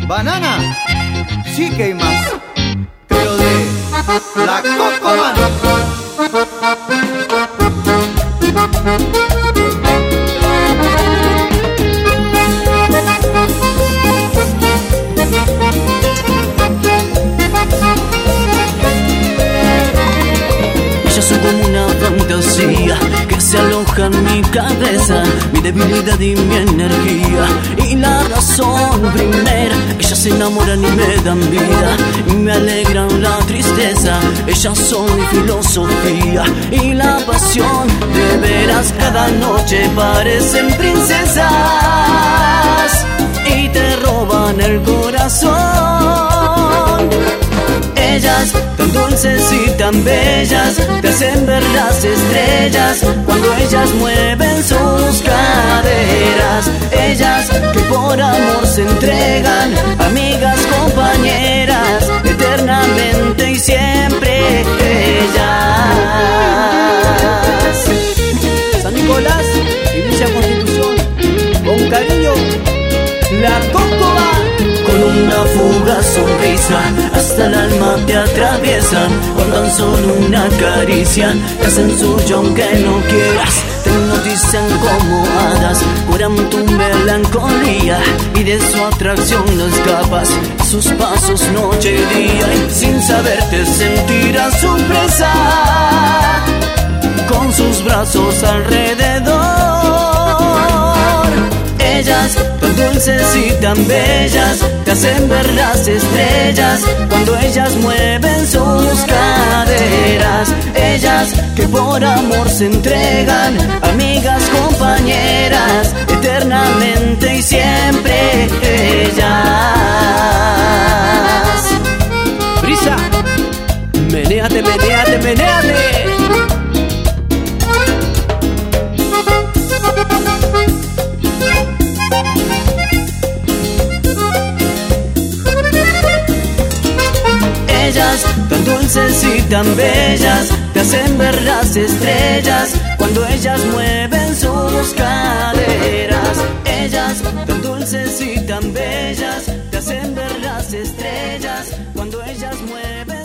Banana, sí que hay más, pero de la Cocoman. Ellas son como una fantasía que se aloja en mi cabeza, mi debilidad y mi energía. Y la razón primera, ellas se enamoran y me dan vida y me alegran la tristeza. Ellas son mi filosofía y la pasión. De veras cada noche parecen princesas y te roban el corazón. Ellas, tan dulces y tan bellas, te hacen ver las estrellas cuando ellas mueven sus caderas. Ellas que por amor se entregan, amigas, compañeras, eternamente y siempre ellas. San Nicolás y Villa Constitución, con cariño, la Cocoman. Con una fugaz sonrisa hasta el alma te atraviesan, con tan solo una caricia te hacen suyo aunque no quieras. Te hipnotizan como hadas, curan tu melancolía y de su atracción no escapas. Sus pasos noche y día y sin saber te sentirás su presa, con sus brazos alrededor. Ellas, tan dulces y tan bellas, te hacen ver las estrellas cuando ellas mueven sus caderas. Ellas que por amor se entregan, amigas, compañeras, eternamente y siempre ellas. Brisa, menéate, menéate, menéate. Ellas, tan dulces y tan bellas, te hacen ver las estrellas cuando ellas mueven sus caderas. Ellas, tan dulces y tan bellas, te hacen ver las estrellas cuando ellas mueven